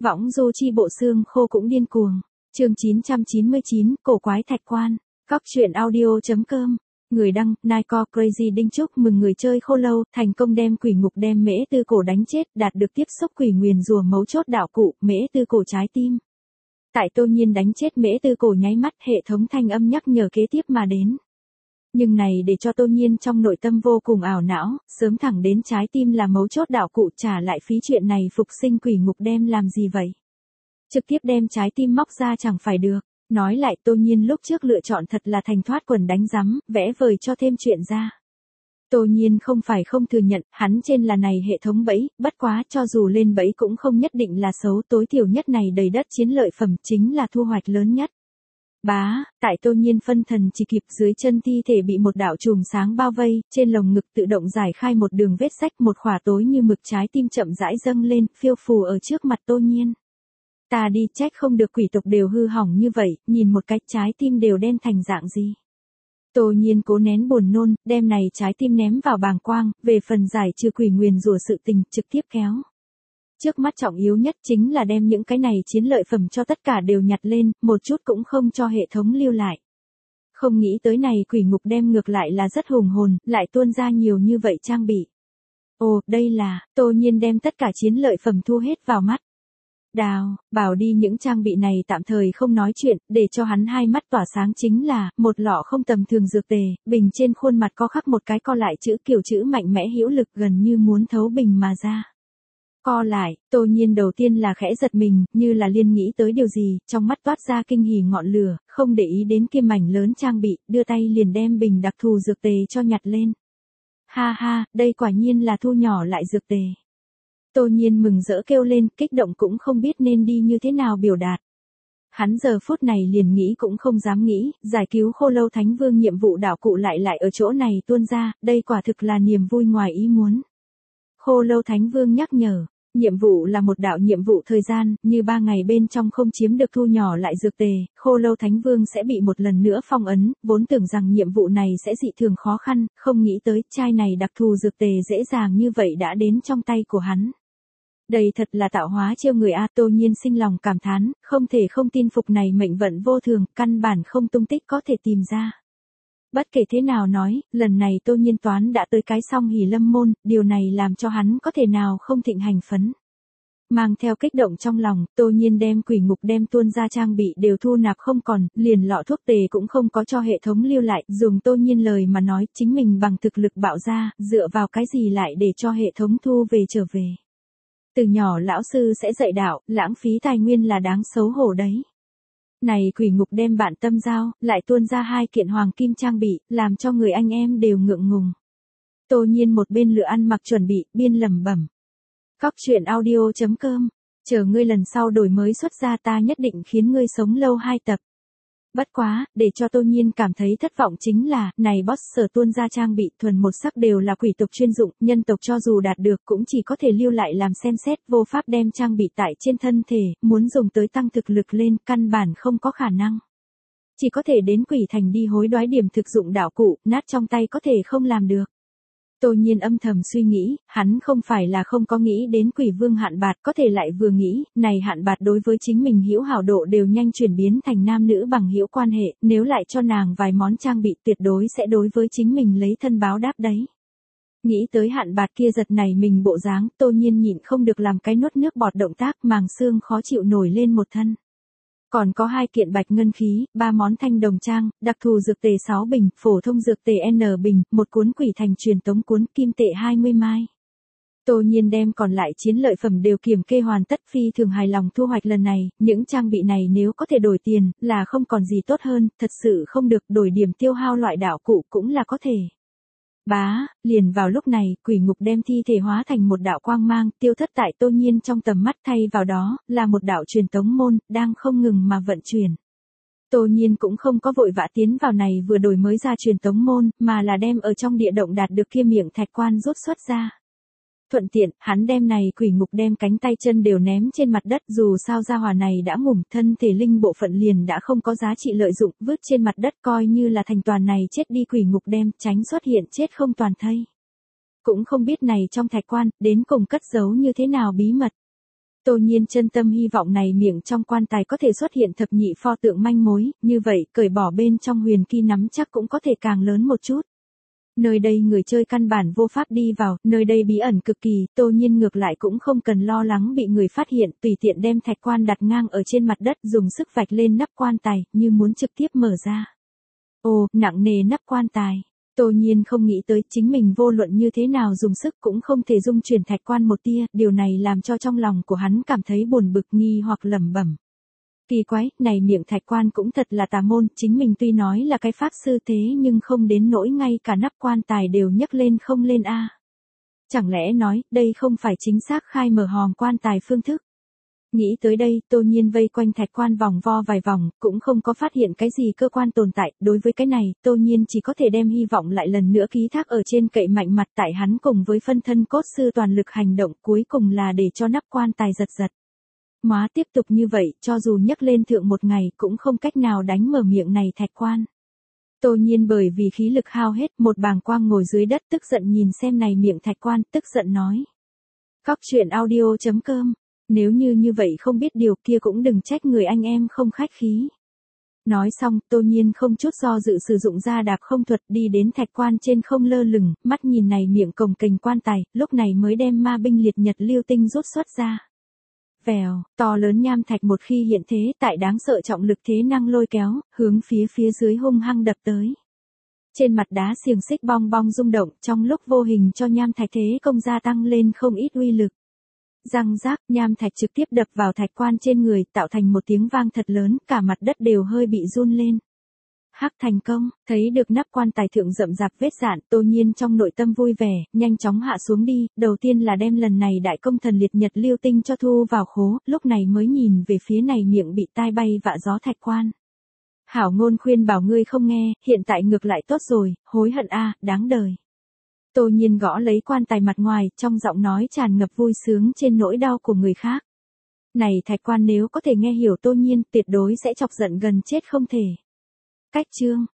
Võng du chi bộ xương khô cũng điên cuồng. Chương 999, cổ quái thạch quan. Góc truyện audio.com. Người đăng, Nike Crazy Đinh chúc mừng người chơi khô lâu, thành công đem quỷ ngục đem mễ tư cổ đánh chết, đạt được tiếp xúc quỷ nguyền rùa mấu chốt đạo cụ, mễ tư cổ trái tim. Tại Tô Nhiên đánh chết mễ tư cổ nháy mắt, hệ thống thanh âm nhắc nhở kế tiếp mà đến. Nhưng này để cho Tô Nhiên trong nội tâm vô cùng ảo não, sớm thẳng đến trái tim là mấu chốt đạo cụ, trả lại phí chuyện này phục sinh quỷ ngục đem làm gì vậy? Trực tiếp đem trái tim móc ra chẳng phải được. Nói lại Tô Nhiên lúc trước lựa chọn thật là thành thoát quần đánh rắm, vẽ vời cho thêm chuyện ra. Tô Nhiên không phải không thừa nhận, hắn trên là này hệ thống bẫy, bất quá cho dù lên bẫy cũng không nhất định là xấu, tối thiểu nhất này đầy đất chiến lợi phẩm chính là thu hoạch lớn nhất. Bá, tại Tô Nhiên phân thần chỉ kịp dưới chân thi thể bị một đạo chùm sáng bao vây, trên lồng ngực tự động giải khai một đường vết rách, một khỏa tối như mực trái tim chậm rãi dâng lên, phiêu phù ở trước mặt Tô Nhiên. Ta đi, trách không được quỷ tộc đều hư hỏng như vậy, nhìn một cách trái tim đều đen thành dạng gì. Tô Nhiên cố nén buồn nôn, đem này trái tim ném vào bàng quang, về phần giải trừ quỷ nguyền rủa sự tình, trực tiếp kéo. Trước mắt trọng yếu nhất chính là đem những cái này chiến lợi phẩm cho tất cả đều nhặt lên, một chút cũng không cho hệ thống lưu lại. Không nghĩ tới này quỷ ngục đem ngược lại là rất hùng hồn, lại tuôn ra nhiều như vậy trang bị. Ồ, đây là, Tô Nhiên đem tất cả chiến lợi phẩm thu hết vào mắt. Đào, bảo đi những trang bị này tạm thời không nói chuyện, để cho hắn hai mắt tỏa sáng chính là, một lọ không tầm thường dược tề, bình trên khuôn mặt có khắc một cái co lại chữ kiểu chữ mạnh mẽ hữu lực gần như muốn thấu bình mà ra. Co lại, Tô Nhiên đầu tiên là khẽ giật mình, như là liên nghĩ tới điều gì, trong mắt toát ra kinh hỉ ngọn lửa, không để ý đến kia mảnh lớn trang bị, đưa tay liền đem bình đặc thù dược tề cho nhặt lên. Ha ha, đây quả nhiên là thu nhỏ lại dược tề. Tô Nhiên mừng rỡ kêu lên, kích động cũng không biết nên đi như thế nào biểu đạt. Hắn giờ phút này liền nghĩ cũng không dám nghĩ, giải cứu khô lâu thánh vương nhiệm vụ đạo cụ lại ở chỗ này tuôn ra, đây quả thực là niềm vui ngoài ý muốn. Khô lâu thánh vương nhắc nhở, nhiệm vụ là một đạo nhiệm vụ thời gian, như 3 ngày bên trong không chiếm được thu nhỏ lại dược tề, khô lâu thánh vương sẽ bị một lần nữa phong ấn, vốn tưởng rằng nhiệm vụ này sẽ dị thường khó khăn, không nghĩ tới chai này đặc thù dược tề dễ dàng như vậy đã đến trong tay của hắn. Đây thật là tạo hóa trêu người a. Tô Nhiên sinh lòng cảm thán, không thể không tin phục này mệnh vận vô thường, căn bản không tung tích có thể tìm ra. Bất kể thế nào nói, lần này Tô Nhiên toán đã tới cái song hỷ lâm môn, điều này làm cho hắn có thể nào không thịnh hành phấn. Mang theo kích động trong lòng, Tô Nhiên đem quỷ ngục đem tuôn ra trang bị đều thu nạp không còn, liền lọ thuốc tề cũng không có cho hệ thống lưu lại, dùng Tô Nhiên lời mà nói, chính mình bằng thực lực bạo ra, dựa vào cái gì lại để cho hệ thống thu về trở về. Từ nhỏ lão sư sẽ dạy đạo, lãng phí tài nguyên là đáng xấu hổ đấy. Này quỷ ngục đem bạn tâm giao, lại tuôn ra 2 kiện hoàng kim trang bị, làm cho người anh em đều ngượng ngùng. Tô Nhiên một bên lựa ăn mặc chuẩn bị, biên lẩm bẩm. Góc truyện audio.com, chờ ngươi lần sau đổi mới xuất ra ta nhất định khiến ngươi sống lâu 2 tập. Bất quá, để cho Tô Nhiên cảm thấy thất vọng chính là, này boss sở tuôn ra trang bị thuần một sắc đều là quỷ tộc chuyên dụng, nhân tộc cho dù đạt được cũng chỉ có thể lưu lại làm xem xét, vô pháp đem trang bị tại trên thân thể, muốn dùng tới tăng thực lực lên, căn bản không có khả năng. Chỉ có thể đến quỷ thành đi hối đoái điểm thực dụng đạo cụ, nát trong tay có thể không làm được. Tô Nhiên âm thầm suy nghĩ, hắn không phải là không có nghĩ đến quỷ vương Hạn Bạt, có thể lại vừa nghĩ, này Hạn Bạt đối với chính mình hữu hảo độ đều nhanh chuyển biến thành nam nữ bằng hữu quan hệ, nếu lại cho nàng vài món trang bị tuyệt đối sẽ đối với chính mình lấy thân báo đáp đấy. Nghĩ tới Hạn Bạt kia giật này mình bộ dáng, Tô Nhiên nhịn không được làm cái nuốt nước bọt động tác, màng xương khó chịu nổi lên một thân. Còn có 2 kiện bạch ngân khí, 3 món thanh đồng trang, đặc thù dược tề 6 bình, phổ thông dược tề N bình, một cuốn quỷ thành truyền tống cuốn kim tệ 20 mai. Tô Nhiên đem còn lại chiến lợi phẩm đều kiểm kê hoàn tất, phi thường hài lòng thu hoạch lần này, những trang bị này nếu có thể đổi tiền, là không còn gì tốt hơn, thật sự không được đổi điểm tiêu hao loại đạo cụ cũng là có thể. Bá, liền vào lúc này, quỷ ngục đem thi thể hóa thành một đạo quang mang, tiêu thất tại Tô Nhiên trong tầm mắt, thay vào đó, là một đạo truyền tống môn, đang không ngừng mà vận chuyển. Tô Nhiên cũng không có vội vã tiến vào này vừa đổi mới ra truyền tống môn, mà là đem ở trong địa động đạt được kia miệng thạch quan rút xuất ra. Thuận tiện, hắn đem này quỷ ngục đem cánh tay chân đều ném trên mặt đất, dù sao gia hỏa này đã ngủm, thân thể linh bộ phận liền đã không có giá trị lợi dụng, vứt trên mặt đất coi như là thành toàn này chết đi quỷ ngục đem, tránh xuất hiện chết không toàn thây. Cũng không biết này trong thạch quan, đến cùng cất giấu như thế nào bí mật. Tô Nhiên chân tâm hy vọng này miệng trong quan tài có thể xuất hiện thập nhị pho tượng manh mối, như vậy cởi bỏ bên trong huyền ki nắm chắc cũng có thể càng lớn một chút. Nơi đây người chơi căn bản vô pháp đi vào, nơi đây bí ẩn cực kỳ, Tô Nhiên ngược lại cũng không cần lo lắng bị người phát hiện, tùy tiện đem thạch quan đặt ngang ở trên mặt đất, dùng sức vạch lên nắp quan tài, như muốn trực tiếp mở ra. Ồ, nặng nề nắp quan tài. Tô Nhiên không nghĩ tới chính mình vô luận như thế nào dùng sức cũng không thể dung chuyển thạch quan một tia, điều này làm cho trong lòng của hắn cảm thấy buồn bực nghi hoặc lẩm bẩm. Kỳ quái, này miệng thạch quan cũng thật là tà môn, chính mình tuy nói là cái pháp sư thế nhưng không đến nỗi ngay cả nắp quan tài đều nhấc lên không lên a. Chẳng lẽ nói, đây không phải chính xác khai mở hòm quan tài phương thức. Nghĩ tới đây, Tô Nhiên vây quanh thạch quan vòng vo vài vòng, cũng không có phát hiện cái gì cơ quan tồn tại, đối với cái này, Tô Nhiên chỉ có thể đem hy vọng lại lần nữa ký thác ở trên cậy mạnh mặt tại hắn cùng với phân thân cốt sư toàn lực hành động, cuối cùng là để cho nắp quan tài giật giật. Má tiếp tục như vậy, cho dù nhấc lên thượng một ngày cũng không cách nào đánh mở miệng này thạch quan. Tô Nhiên bởi vì khí lực hao hết, một bàng quang ngồi dưới đất tức giận nhìn xem này miệng thạch quan, tức giận nói. Cóc truyện audio.com, nếu như vậy không biết điều kia cũng đừng trách người anh em không khách khí. Nói xong, Tô Nhiên không chút do dự sử dụng ra đạp không thuật đi đến thạch quan trên không lơ lửng, mắt nhìn này miệng cồng kềnh quan tài, lúc này mới đem ma binh liệt nhật lưu tinh rút xuất ra. Vèo, to lớn nham thạch một khi hiện thế tại đáng sợ trọng lực thế năng lôi kéo, hướng phía dưới hung hăng đập tới. Trên mặt đá xiềng xích bong bong rung động, trong lúc vô hình cho nham thạch thế công gia tăng lên không ít uy lực. Răng rác, nham thạch trực tiếp đập vào thạch quan trên người, tạo thành một tiếng vang thật lớn, cả mặt đất đều hơi bị run lên. Hắc thành công, thấy được nắp quan tài thượng rậm rạp vết rạn, Tô Nhiên trong nội tâm vui vẻ, nhanh chóng hạ xuống đi, đầu tiên là đem lần này đại công thần liệt nhật lưu tinh cho thu vào khố, lúc này mới nhìn về phía này miệng bị tai bay vạ gió thạch quan. Hảo ngôn khuyên bảo ngươi không nghe, hiện tại ngược lại tốt rồi, hối hận a, đáng đời. Tô Nhiên gõ lấy quan tài mặt ngoài, trong giọng nói tràn ngập vui sướng trên nỗi đau của người khác. Này thạch quan nếu có thể nghe hiểu Tô Nhiên, tuyệt đối sẽ chọc giận gần chết không thể. Cách chương